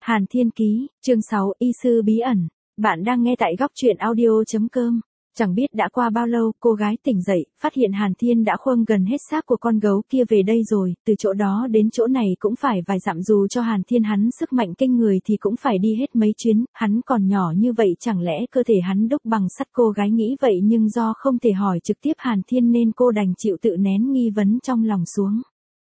Hàn Thiên Ký, chương 6, Y sư bí ẩn. Bạn đang nghe tại góc truyện audio.com. Chẳng biết đã qua bao lâu, cô gái tỉnh dậy, phát hiện Hàn Thiên đã khuâng gần hết xác của con gấu kia về đây rồi, từ chỗ đó đến chỗ này cũng phải vài dặm, dù cho Hàn Thiên hắn sức mạnh kinh người thì cũng phải đi hết mấy chuyến, hắn còn nhỏ như vậy chẳng lẽ cơ thể hắn đúc bằng sắt. Cô gái nghĩ vậy nhưng do không thể hỏi trực tiếp Hàn Thiên nên cô đành chịu tự nén nghi vấn trong lòng xuống.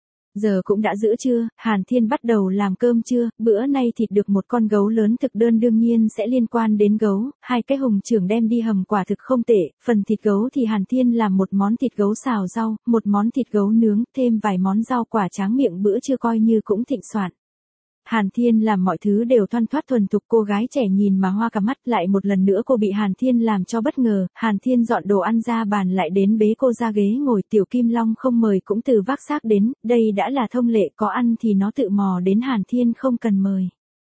Giờ cũng đã giữa trưa, Hàn Thiên bắt đầu làm cơm trưa, bữa nay thịt được một con gấu lớn, thực đơn đương nhiên sẽ liên quan đến gấu, hai cái hùng trưởng đem đi hầm quả thực không tệ, phần thịt gấu thì Hàn Thiên làm một món thịt gấu xào rau, một món thịt gấu nướng, thêm vài món rau quả tráng miệng, bữa trưa coi như cũng thịnh soạn. Hàn Thiên làm mọi thứ đều thoăn thoắt thuần thục, cô gái trẻ nhìn mà hoa cả mắt, lại một lần nữa cô bị Hàn Thiên làm cho bất ngờ. Hàn Thiên dọn đồ ăn ra bàn lại đến bế cô ra ghế ngồi, Tiểu Kim Long không mời cũng từ vác xác đến, đây đã là thông lệ, có ăn thì nó tự mò đến, Hàn Thiên không cần mời.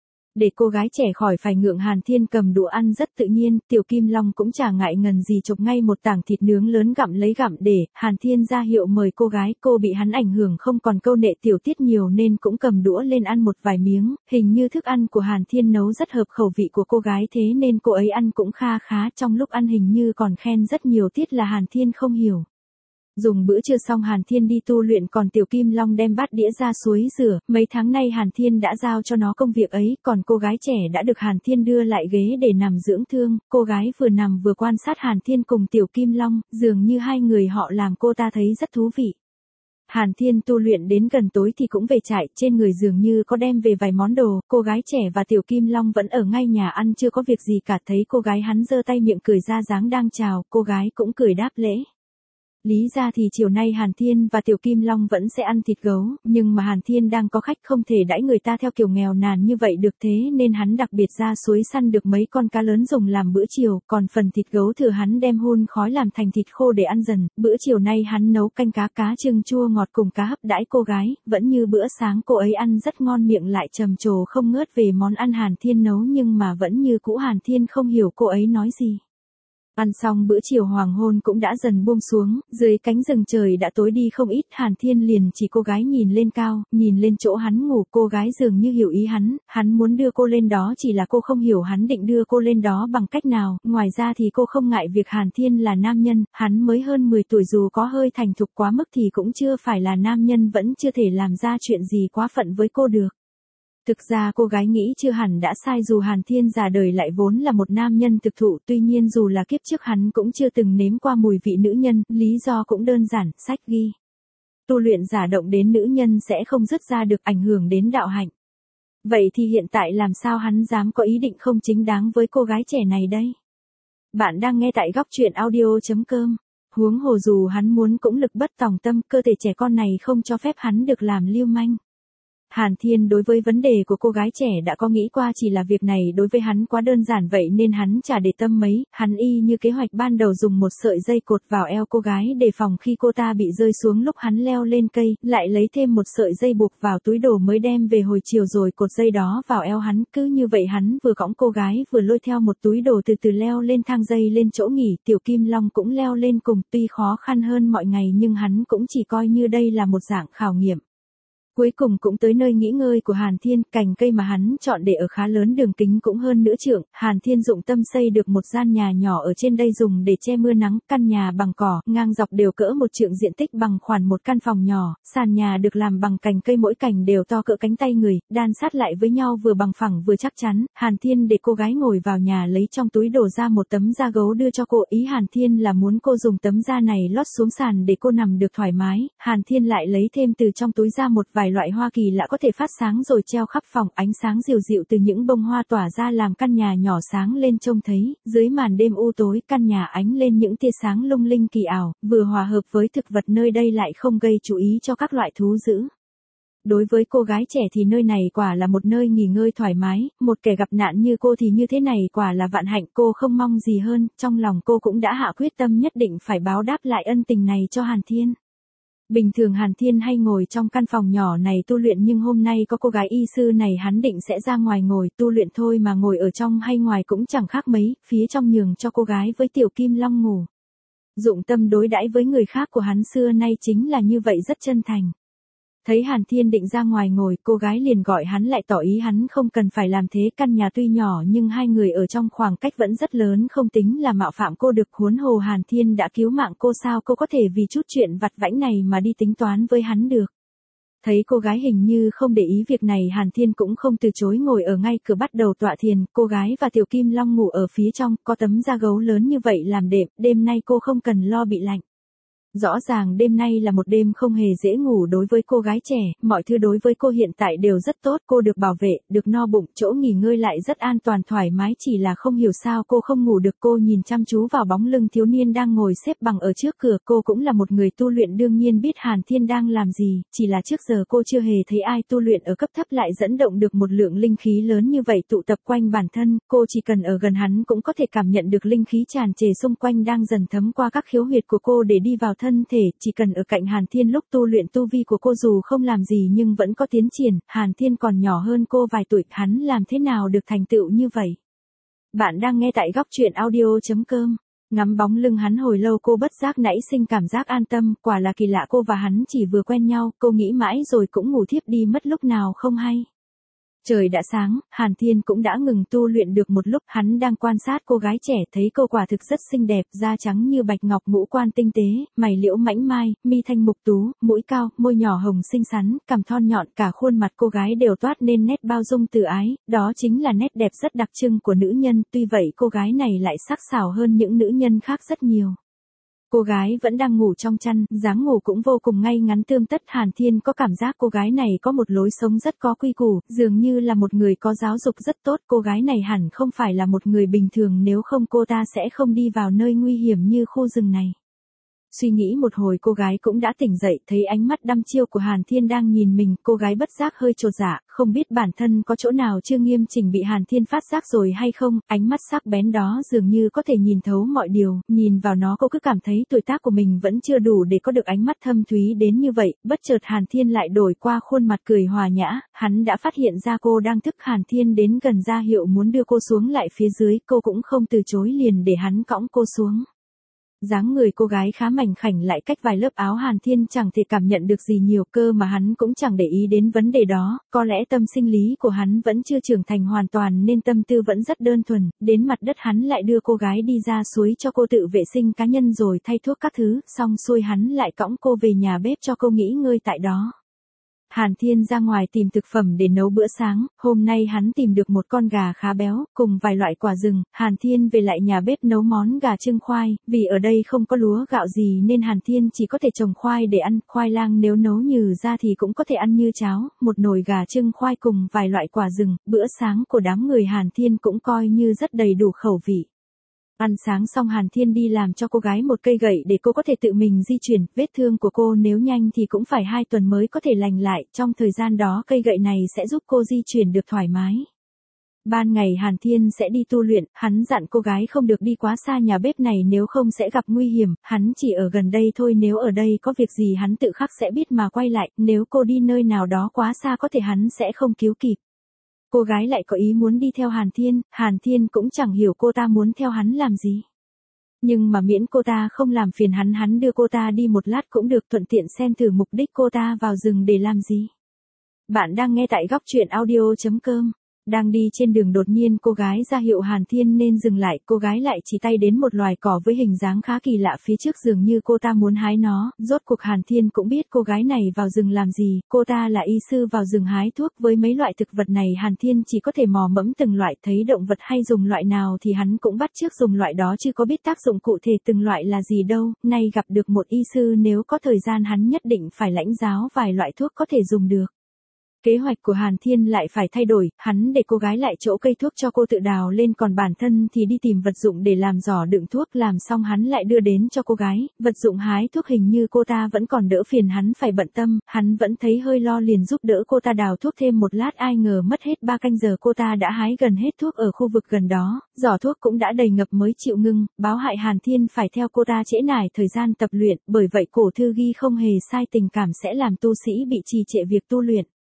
Để cô gái trẻ khỏi phải ngượng, Hàn Thiên cầm đũa ăn rất tự nhiên, Tiểu Kim Long cũng chả ngại ngần gì chộp ngay một tảng thịt nướng lớn gặm lấy gặm để. Hàn Thiên ra hiệu mời cô gái, cô bị hắn ảnh hưởng không còn câu nệ tiểu tiết nhiều nên cũng cầm đũa lên ăn một vài miếng, hình như thức ăn của Hàn Thiên nấu rất hợp khẩu vị của cô gái thế nên cô ấy ăn cũng kha khá, trong lúc ăn hình như còn khen rất nhiều tiết là Hàn Thiên không hiểu. Dùng bữa trưa xong Hàn Thiên đi tu luyện, còn Tiểu Kim Long đem bát đĩa ra suối rửa, mấy tháng nay Hàn Thiên đã giao cho nó công việc ấy, còn cô gái trẻ đã được Hàn Thiên đưa lại ghế để nằm dưỡng thương, cô gái vừa nằm vừa quan sát Hàn Thiên cùng Tiểu Kim Long, dường như hai người họ làm cô ta thấy rất thú vị. Hàn Thiên tu luyện đến gần tối thì cũng về trại, trên người dường như có đem về vài món đồ, cô gái trẻ và Tiểu Kim Long vẫn ở ngay nhà ăn chưa có việc gì cả, thấy cô gái hắn giơ tay miệng cười ra dáng đang chào, cô gái cũng cười đáp lễ. Lý ra thì chiều nay Hàn Thiên và Tiểu Kim Long vẫn sẽ ăn thịt gấu, nhưng mà Hàn Thiên đang có khách không thể đãi người ta theo kiểu nghèo nàn như vậy được, thế nên hắn đặc biệt ra suối săn được mấy con cá lớn dùng làm bữa chiều, còn phần thịt gấu thừa hắn đem hun khói làm thành thịt khô để ăn dần. Bữa chiều nay hắn nấu canh cá trưng chua ngọt cùng cá hấp đãi cô gái, vẫn như bữa sáng cô ấy ăn rất ngon, miệng lại trầm trồ không ngớt về món ăn Hàn Thiên nấu, nhưng mà vẫn như cũ Hàn Thiên không hiểu cô ấy nói gì. Ăn xong bữa chiều hoàng hôn cũng đã dần buông xuống, dưới cánh rừng trời đã tối đi không ít, Hàn Thiên liền chỉ cô gái nhìn lên cao, nhìn lên chỗ hắn ngủ, cô gái dường như hiểu ý hắn muốn đưa cô lên đó, chỉ là cô không hiểu hắn định đưa cô lên đó bằng cách nào, ngoài ra thì cô không ngại việc Hàn Thiên là nam nhân, hắn mới hơn 10 tuổi, dù có hơi thành thục quá mức thì cũng chưa phải là nam nhân, vẫn chưa thể làm ra chuyện gì quá phận với cô được. Thực ra cô gái nghĩ chưa hẳn đã sai, dù Hàn Thiên già đời lại vốn là một nam nhân thực thụ, tuy nhiên dù là kiếp trước hắn cũng chưa từng nếm qua mùi vị nữ nhân, lý do cũng đơn giản, sách ghi. Tu luyện giả động đến nữ nhân sẽ không dứt ra được, ảnh hưởng đến đạo hạnh. Vậy thì hiện tại làm sao hắn dám có ý định không chính đáng với cô gái trẻ này đây? Bạn đang nghe tại góc truyện audio.com. Huống hồ dù hắn muốn cũng lực bất tòng tâm, cơ thể trẻ con này không cho phép hắn được làm lưu manh. Hàn Thiên đối với vấn đề của cô gái trẻ đã có nghĩ qua, chỉ là việc này đối với hắn quá đơn giản vậy nên hắn chả để tâm mấy, hắn y như kế hoạch ban đầu dùng một sợi dây cột vào eo cô gái để phòng khi cô ta bị rơi xuống lúc hắn leo lên cây, lại lấy thêm một sợi dây buộc vào túi đồ mới đem về hồi chiều rồi cột dây đó vào eo hắn, cứ như vậy hắn vừa cõng cô gái vừa lôi theo một túi đồ từ từ leo lên thang dây lên chỗ nghỉ. Tiểu Kim Long cũng leo lên cùng, tuy khó khăn hơn mọi ngày nhưng hắn cũng chỉ coi như đây là một dạng khảo nghiệm. Cuối cùng cũng tới nơi nghỉ ngơi của Hàn Thiên, cành cây mà hắn chọn để ở khá lớn, đường kính cũng hơn nửa trượng, Hàn Thiên dụng tâm xây được một gian nhà nhỏ ở trên đây dùng để che mưa nắng, căn nhà bằng cỏ, ngang dọc đều cỡ một trượng, diện tích bằng khoảng một căn phòng nhỏ, sàn nhà được làm bằng cành cây, mỗi cành đều to cỡ cánh tay người, đan sát lại với nhau vừa bằng phẳng vừa chắc chắn. Hàn Thiên để cô gái ngồi vào nhà, lấy trong túi đổ ra một tấm da gấu đưa cho cô, ý Hàn Thiên là muốn cô dùng tấm da này lót xuống sàn để cô nằm được thoải mái. Hàn Thiên lại lấy thêm từ trong túi ra một vài loại hoa kỳ lạ có thể phát sáng rồi treo khắp phòng, ánh sáng dịu dịu từ những bông hoa tỏa ra làm căn nhà nhỏ sáng lên trông thấy, dưới màn đêm u tối căn nhà ánh lên những tia sáng lung linh kỳ ảo, vừa hòa hợp với thực vật nơi đây lại không gây chú ý cho các loại thú dữ. Đối với cô gái trẻ thì nơi này quả là một nơi nghỉ ngơi thoải mái, một kẻ gặp nạn như cô thì như thế này quả là vạn hạnh, cô không mong gì hơn, trong lòng cô cũng đã hạ quyết tâm nhất định phải báo đáp lại ân tình này cho Hàn Thiên. Bình thường Hàn Thiên hay ngồi trong căn phòng nhỏ này tu luyện, nhưng hôm nay có cô gái y sư này hắn định sẽ ra ngoài ngồi tu luyện thôi, mà ngồi ở trong hay ngoài cũng chẳng khác mấy, phía trong nhường cho cô gái với Tiểu Kim Long ngủ. Dụng tâm đối đãi với người khác của hắn xưa nay chính là như vậy, rất chân thành. Thấy Hàn Thiên định ra ngoài ngồi, cô gái liền gọi hắn lại tỏ ý hắn không cần phải làm thế, căn nhà tuy nhỏ nhưng hai người ở trong khoảng cách vẫn rất lớn, không tính là mạo phạm cô được, huống hồ Hàn Thiên đã cứu mạng cô, sao cô có thể vì chút chuyện vặt vãnh này mà đi tính toán với hắn được. Thấy cô gái hình như không để ý việc này, Hàn Thiên cũng không từ chối, ngồi ở ngay cửa bắt đầu tọa thiền. Cô gái và Tiểu Kim Long ngủ ở phía trong, có tấm da gấu lớn như vậy làm đệm, đêm nay cô không cần lo bị lạnh. Rõ ràng đêm nay là một đêm không hề dễ ngủ đối với cô gái trẻ, mọi thứ đối với cô hiện tại đều rất tốt, cô được bảo vệ, được no bụng, chỗ nghỉ ngơi lại rất an toàn thoải mái, chỉ là không hiểu sao cô không ngủ được. Cô nhìn chăm chú vào bóng lưng thiếu niên đang ngồi xếp bằng ở trước cửa, cô cũng là một người tu luyện đương nhiên biết Hàn Thiên đang làm gì, chỉ là trước giờ cô chưa hề thấy ai tu luyện ở cấp thấp lại dẫn động được một lượng linh khí lớn như vậy tụ tập quanh bản thân, cô chỉ cần ở gần hắn cũng có thể cảm nhận được linh khí tràn trề xung quanh đang dần thấm qua các khiếu huyệt của cô để đi vào thân thể, chỉ cần ở cạnh Hàn Thiên lúc tu luyện, tu vi của cô dù không làm gì nhưng vẫn có tiến triển. Hàn Thiên còn nhỏ hơn cô vài tuổi, hắn làm thế nào được thành tựu như vậy? Bạn đang nghe tại góc truyện audio.com. Ngắm bóng lưng hắn hồi lâu, cô bất giác nảy sinh cảm giác an tâm, quả là kỳ lạ, cô và hắn chỉ vừa quen nhau, cô nghĩ mãi rồi cũng ngủ thiếp đi mất lúc nào không hay. Trời đã sáng, Hàn Thiên cũng đã ngừng tu luyện được một lúc, hắn đang quan sát cô gái trẻ, thấy cô quả thực rất xinh đẹp, da trắng như bạch ngọc, ngũ quan tinh tế, mày liễu mảnh mai, mi thanh mục tú, mũi cao, môi nhỏ hồng xinh xắn, cằm thon nhọn, cả khuôn mặt cô gái đều toát nên nét bao dung từ ái, đó chính là nét đẹp rất đặc trưng của nữ nhân, tuy vậy cô gái này lại sắc sảo hơn những nữ nhân khác rất nhiều. Cô gái vẫn đang ngủ trong chăn, dáng ngủ cũng vô cùng ngay ngắn tươm tất. Hàn Thiên có cảm giác cô gái này có một lối sống rất có quy củ, dường như là một người có giáo dục rất tốt. Cô gái này hẳn không phải là một người bình thường, nếu không cô ta sẽ không đi vào nơi nguy hiểm như khu rừng này. Suy nghĩ một hồi cô gái cũng đã tỉnh dậy, thấy ánh mắt đăm chiêu của Hàn Thiên đang nhìn mình, cô gái bất giác hơi chột dạ, không biết bản thân có chỗ nào chưa nghiêm chỉnh bị Hàn Thiên phát giác rồi hay không, ánh mắt sắc bén đó dường như có thể nhìn thấu mọi điều, nhìn vào nó cô cứ cảm thấy tuổi tác của mình vẫn chưa đủ để có được ánh mắt thâm thúy đến như vậy. Bất chợt Hàn Thiên lại đổi qua khuôn mặt cười hòa nhã, hắn đã phát hiện ra cô đang thức. Hàn Thiên đến gần ra hiệu muốn đưa cô xuống lại phía dưới, cô cũng không từ chối, liền để hắn cõng cô xuống. Dáng người cô gái khá mảnh khảnh, lại cách vài lớp áo, Hàn Thiên chẳng thể cảm nhận được gì nhiều, cơ mà hắn cũng chẳng để ý đến vấn đề đó, có lẽ tâm sinh lý của hắn vẫn chưa trưởng thành hoàn toàn nên tâm tư vẫn rất đơn thuần. Đến mặt đất hắn lại đưa cô gái đi ra suối cho cô tự vệ sinh cá nhân rồi thay thuốc các thứ, xong xuôi hắn lại cõng cô về nhà bếp cho cô nghỉ ngơi tại đó. Hàn Thiên ra ngoài tìm thực phẩm để nấu bữa sáng, hôm nay hắn tìm được một con gà khá béo, cùng vài loại quả rừng. Hàn Thiên về lại nhà bếp nấu món gà trưng khoai, vì ở đây không có lúa gạo gì nên Hàn Thiên chỉ có thể trồng khoai để ăn, khoai lang nếu nấu nhừ ra thì cũng có thể ăn như cháo, một nồi gà trưng khoai cùng vài loại quả rừng, bữa sáng của đám người Hàn Thiên cũng coi như rất đầy đủ khẩu vị. Ăn sáng xong Hàn Thiên đi làm cho cô gái một cây gậy để cô có thể tự mình di chuyển, vết thương của cô nếu nhanh thì cũng phải 2 tuần mới có thể lành lại, trong thời gian đó cây gậy này sẽ giúp cô di chuyển được thoải mái. Ban ngày Hàn Thiên sẽ đi tu luyện, hắn dặn cô gái không được đi quá xa nhà bếp này nếu không sẽ gặp nguy hiểm, hắn chỉ ở gần đây thôi, nếu ở đây có việc gì hắn tự khắc sẽ biết mà quay lại, nếu cô đi nơi nào đó quá xa có thể hắn sẽ không cứu kịp. Cô gái lại có ý muốn đi theo Hàn Thiên cũng chẳng hiểu cô ta muốn theo hắn làm gì. Nhưng mà miễn cô ta không làm phiền hắn đưa cô ta đi một lát cũng được, thuận tiện xem thử mục đích cô ta vào rừng để làm gì. Bạn đang nghe tại góc truyện audio.com. Đang đi trên đường đột nhiên cô gái ra hiệu Hàn Thiên nên dừng lại, cô gái lại chỉ tay đến một loài cỏ với hình dáng khá kỳ lạ phía trước, dường như cô ta muốn hái nó. Rốt cuộc Hàn Thiên cũng biết cô gái này vào rừng làm gì, cô ta là y sư vào rừng hái thuốc, với mấy loại thực vật này Hàn Thiên chỉ có thể mò mẫm từng loại, thấy động vật hay dùng loại nào thì hắn cũng bắt chước dùng loại đó chứ có biết tác dụng cụ thể từng loại là gì đâu. Nay gặp được một y sư, nếu có thời gian hắn nhất định phải lãnh giáo vài loại thuốc có thể dùng được. Kế hoạch của Hàn Thiên lại phải thay đổi, hắn để cô gái lại chỗ cây thuốc cho cô tự đào lên, còn bản thân thì đi tìm vật dụng để làm giỏ đựng thuốc, làm xong hắn lại đưa đến cho cô gái. Vật dụng hái thuốc hình như cô ta vẫn còn đỡ phiền hắn phải bận tâm, hắn vẫn thấy hơi lo liền giúp đỡ cô ta đào thuốc thêm một lát, ai ngờ mất hết 3 canh giờ cô ta đã hái gần hết thuốc ở khu vực gần đó, giỏ thuốc cũng đã đầy ngập mới chịu ngưng, báo hại Hàn Thiên phải theo cô ta trễ nải thời gian tập luyện, bởi vậy cổ thư ghi không hề sai, tình cảm sẽ làm tu sĩ bị trì trệ việc tu luyện.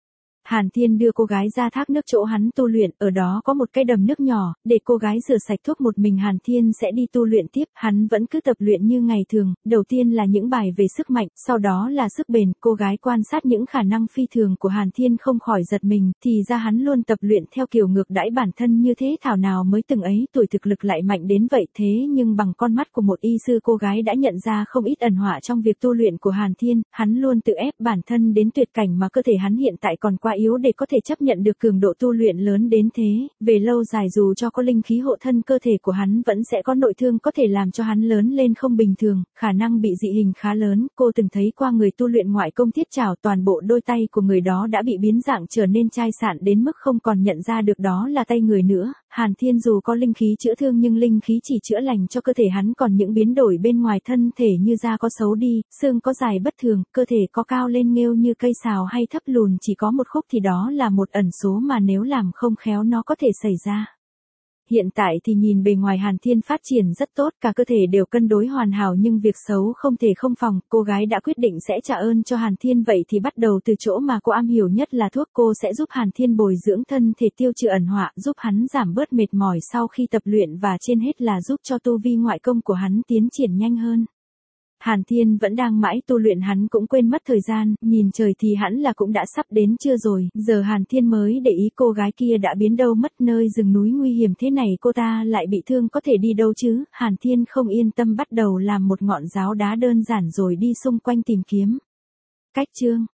Hàn Thiên đưa cô gái ra thác nước chỗ hắn tu luyện, ở đó có một cái đầm nước nhỏ, để cô gái rửa sạch thuốc một mình Hàn Thiên sẽ đi tu luyện tiếp, hắn vẫn cứ tập luyện như ngày thường, đầu tiên là những bài về sức mạnh, sau đó là sức bền, cô gái quan sát những khả năng phi thường của Hàn Thiên không khỏi giật mình, thì ra hắn luôn tập luyện theo kiểu ngược đãi bản thân như thế, thảo nào mới từng ấy tuổi thực lực lại mạnh đến vậy, thế nhưng bằng con mắt của một y sư cô gái đã nhận ra không ít ẩn họa trong việc tu luyện của Hàn Thiên, hắn luôn tự ép bản thân đến tuyệt cảnh mà cơ thể hắn hiện tại còn quá yếu để có thể chấp nhận được cường độ tu luyện lớn đến thế, về lâu dài dù cho có linh khí hộ thân cơ thể của hắn vẫn sẽ có nội thương có thể làm cho hắn lớn lên không bình thường, khả năng bị dị hình khá lớn, cô từng thấy qua người tu luyện ngoại công thiết trảo toàn bộ đôi tay của người đó đã bị biến dạng trở nên chai sạn đến mức không còn nhận ra được đó là tay người nữa. Hàn Thiên dù có linh khí chữa thương nhưng linh khí chỉ chữa lành cho cơ thể hắn, còn những biến đổi bên ngoài thân thể như da có xấu đi, xương có dài bất thường, cơ thể có cao lên nghêu như cây sào hay thấp lùn chỉ có một khúc thì đó là một ẩn số mà nếu làm không khéo nó có thể xảy ra. Hiện tại thì nhìn bề ngoài Hàn Thiên phát triển rất tốt, cả cơ thể đều cân đối hoàn hảo nhưng việc xấu không thể không phòng, cô gái đã quyết định sẽ trả ơn cho Hàn Thiên, vậy thì bắt đầu từ chỗ mà cô am hiểu nhất là thuốc, cô sẽ giúp Hàn Thiên bồi dưỡng thân thể, tiêu trừ ẩn họa, giúp hắn giảm bớt mệt mỏi sau khi tập luyện và trên hết là giúp cho tu vi ngoại công của hắn tiến triển nhanh hơn. Hàn Thiên vẫn đang mãi tu luyện, hắn cũng quên mất thời gian, nhìn trời thì hẳn là cũng đã sắp đến trưa rồi, giờ Hàn Thiên mới để ý cô gái kia đã biến đâu mất, nơi rừng núi nguy hiểm thế này cô ta lại bị thương có thể đi đâu chứ, Hàn Thiên không yên tâm bắt đầu làm một ngọn giáo đá đơn giản rồi đi xung quanh tìm kiếm. Cách chương